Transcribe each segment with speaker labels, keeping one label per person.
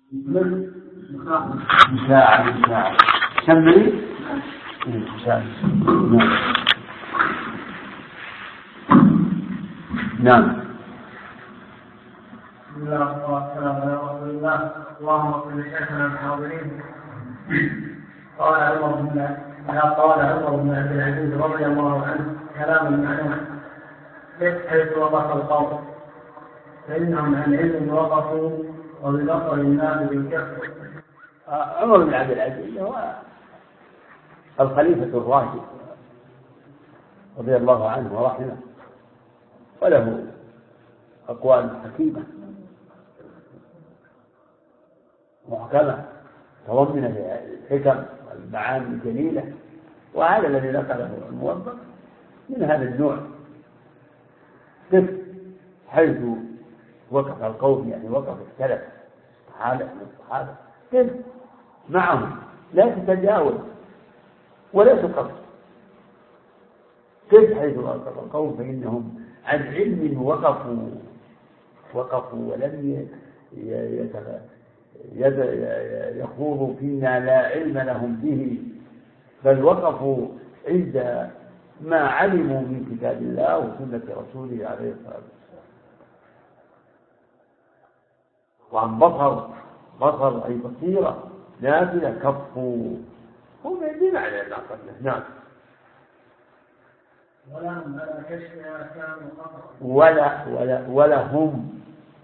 Speaker 1: مساعد كملي مساعد. نعم.
Speaker 2: بسم الله والسلام على رسول الله. اللهم صل لشيخنا الحاضرين. قال عمر بن عبد العزيز رضي الله عنه كلاما معناه: حيث وقف القوم فإنهم عن علم وقفوا وببصر الناس بالكفر.
Speaker 1: عمر بن عبد العزيز هو الخليفة الراشد رضي الله عنه ورحمه، وله أقوال حكيمة محكمة تضمن الحكم والمعاني الجليلة، وهذا الذي ذكره الموظف من هذا النوع. حيث وقف القوم يعني وقف السلف الصحابة معهم لا تتجاوز ولا تقص. حيث وقف القوم فإنهم عن علم وقفوا ولم يخوضوا فيما لا علم لهم به، بل وقفوا عند ما علموا من كتاب الله وسنة رسوله عليه الصلاة والسلام. وعن بصر أي بصيرة نافذة كفوا هم بمعنى العقل. نعم.
Speaker 2: ولهم على كشفها كانوا
Speaker 1: ولهم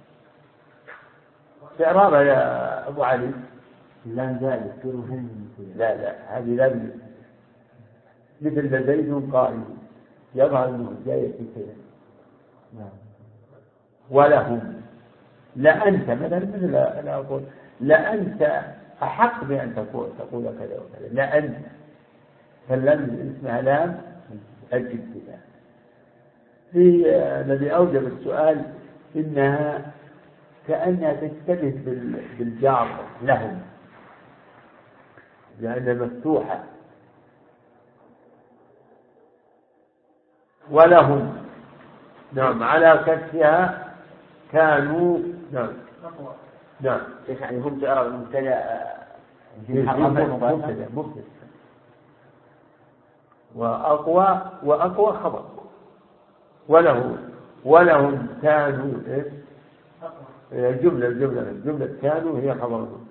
Speaker 1: استعراب يا أبو علي.
Speaker 3: لا ذلك
Speaker 1: لا هذه لم مثل لديهم قائم يظهر أنه جاية في كذا. ولهم لأنت مثل أنا أقول لأنت أحق بأن تقول كذا وكذا. لأنت فلم اسمها لام الجد. في الذي أوجب السؤال إنها كأنها تشتبه بالجار لهم لأنها مفتوحة. ولهم نعم على كشفها كانوا نعم
Speaker 3: يعني هم تعرف المبتدأ
Speaker 1: مبتدأ وأقوى خبر. ولهم كانوا الجملة كانوا هي خبرهم.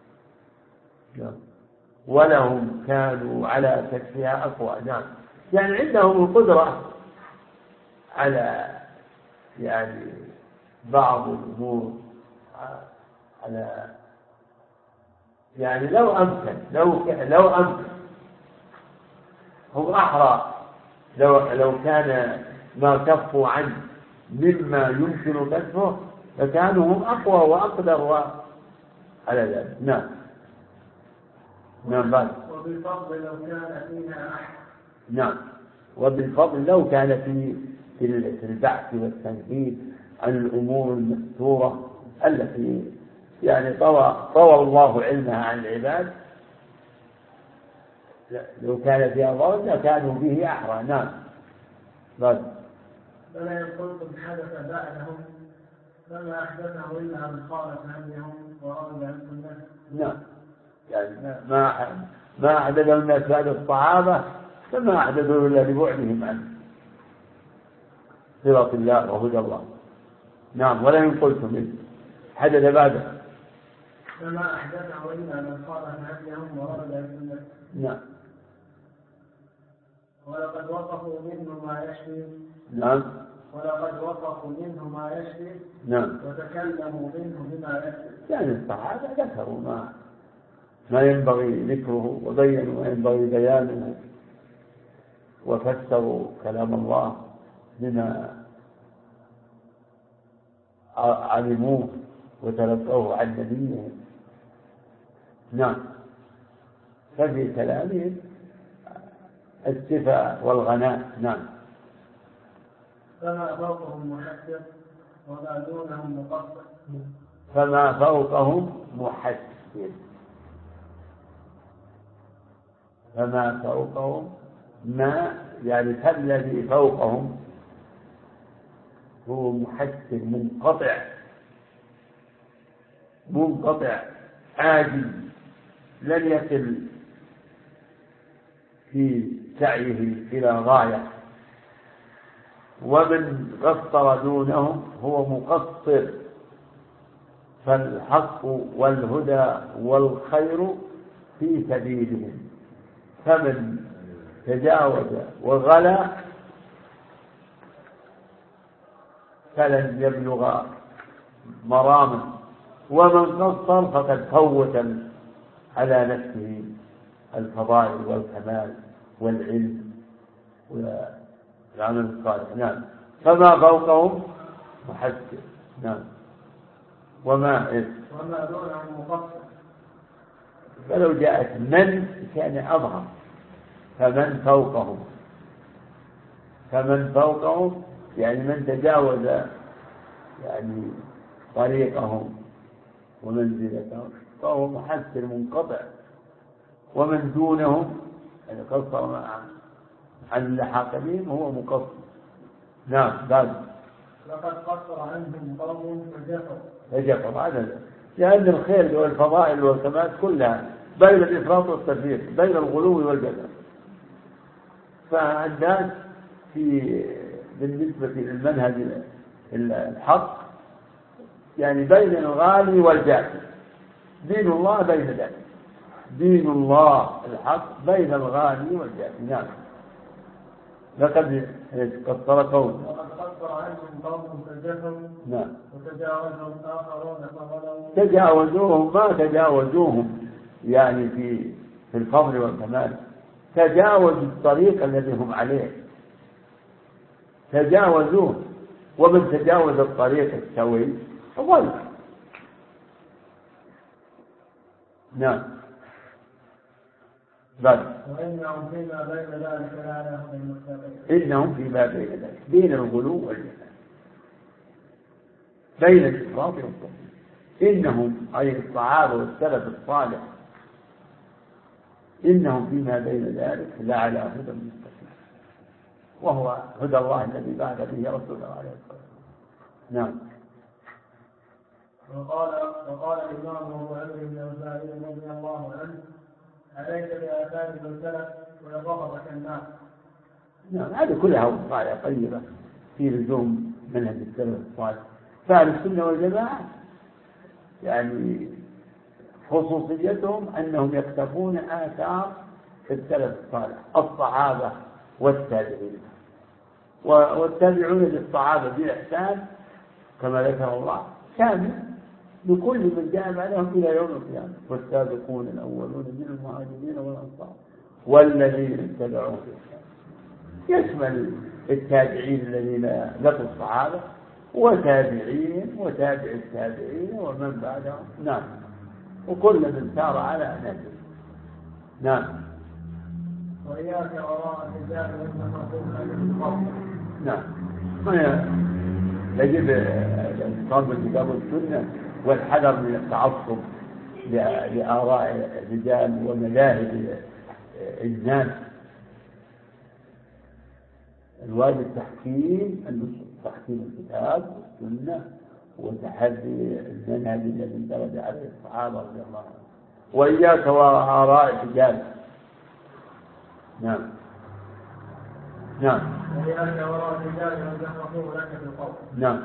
Speaker 1: ولهم كانوا على كشفها أقوى. نعم يعني عندهم القدرة على يعني بعض الأمور على يعني لو أمكن هم أحرى لو كان ما كفوا عنه مما يمكن كشفه فكانوا هم أقوى وأقدر على ذلك. نعم بعد.
Speaker 2: وبالفضل لو كان فينا أحد.
Speaker 1: نعم وبالفضل لو كان في البحث والتنفيذ عن الأمور المستورة التي يعني طوى الله علمها عن العباد، لو كان فيها ضرر كانوا به أحرى. نعم بعد.
Speaker 2: فلا يقولكم حدث بعدهم فما أحدثه إلا من خالف هديهم ورغب عن سنته.
Speaker 1: نعم يعني ما أحدثه الناس بعد الصحابة فما أحدثه إلا لبعدهم عن صراط الله وهدى الله. نعم ولا ينقلتم حدث بعده
Speaker 2: فما أحدثه إلا من خالف هديهم ورغب عن سنته.
Speaker 1: نعم
Speaker 2: ولقد وقفوا منه ما يشفي.
Speaker 1: نعم
Speaker 2: ولقد وقفوا منه ما يشفي.
Speaker 1: نعم
Speaker 2: وتكلموا منه بما يشفي.
Speaker 1: يعني الصحابة ذكروا ما ينبغي ذكره وبينوا ما ينبغي بيانه وفسروا كلام الله بما علموه وتلقوه عن نبيهم. نعم ففي كلامهم الشفاء والغناء. نعم
Speaker 2: فما فوقهم محسر وما دونهم مقصر.
Speaker 1: فما فوقهم محسر. فما فوقهم ما يعني فالذي فوقهم هو محسر منقطع عاجز لن يصل في سعيه إلى غاية، ومن قصر دونهم هو مقصر. فالحق والهدى والخير في سبيلهم، فمن تجاوز وغلا فلن يبلغ مراما، ومن قصر فقد فوت على نفسه الفضائل والكمال والعلم والعمل الصالح. نعم. فما فوقهم محسن. نعم. وما
Speaker 2: دونهم مقصر.
Speaker 1: فلو جاءت من كان أظهر. فمن فوقهم يعني من تجاوز يعني طريقهم ومنزلتهم فهو محسن منقطع، ومن دونهم يعني قصر عن اللحاق بهم هو مقصر. نعم. بعد
Speaker 2: لقد قصر عنهم قوم
Speaker 1: فجفر هذا، لأن الخير والفضائل والكمال كلها بين الإفراط والتفريط، بين الغلو والجفر. فالناس بالنسبة للمنهج الحق يعني بين الغالي والجافي. دين الله بين ذلك، دين الله الحق بين الغالي والجافي. نعم. لقد قصر قوم.
Speaker 2: وقد قصر عنهم قوم فجفروا.
Speaker 1: نعم.
Speaker 2: وتجاوزهم آخرون فغلوا.
Speaker 1: تجاوزوهم ما تجاوزوهم يعني في الفضل والكمال، تجاوزوا الطريق الذي هم عليه، تجاوزوه. ومن تجاوز الطريق السوي ضل. نعم. بل
Speaker 2: وإنهم فيما بين ذلك لعلى هدى المتقين.
Speaker 1: إنهم فيما بين ذلك، بين الغلو والجفاء، بين الإفراط والتفريط. إنهم أي الصحابة والسلف الصالح إنهم فيما بين ذلك لعلى هدى المتقين، وهو هدى الله الذي بعث به رسوله عليه الصلاة والسلام. نعم.
Speaker 2: وقال الإمام أبو عمرو بن الأوزاعي رضي الله عنه: عليك بآثار السلف ويضربك الناس.
Speaker 1: نعم. هذه كلها وصايا طيبة في لزوم منهج السلف الصالح. فأهل السنة والجماعة يعني خصوصيتهم أنهم يقتفون آثار السلف الصالح، الصحابة والتابعين، والتابعون للصحابة بإحسان كما ذكر الله شامل لكل من جاء بعدهم إلى يوم القيامة. والسابقون الأولون من المهاجرين والأنصار والذين اتبعوهم بإحسان، يشمل التابعين الذين لقوا الصحابة وتابعين وتابع التابعين ومن بعدهم. نعم. وكل من سار على نهجه. نعم.
Speaker 2: وإياك وراء الرجال والمنصوب.
Speaker 1: نعم. يجب الانتقام بالكتاب والسنة والحذر من التعصب لآراء الرجال ومذاهب الناس. الواجب تحكيم الكتاب والسنة وتحدي المنهج الذي درج عليه الصحابة رضي الله عنهم. وإياك وآراء الرجال. نعم. نعم.
Speaker 2: وإياك وراء الرجال من يخرجوا لك بالقول.
Speaker 1: نعم.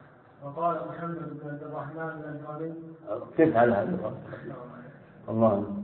Speaker 2: وقال محمد بن عبد الرحمن بن الغني:
Speaker 1: كيف على هذا؟ الله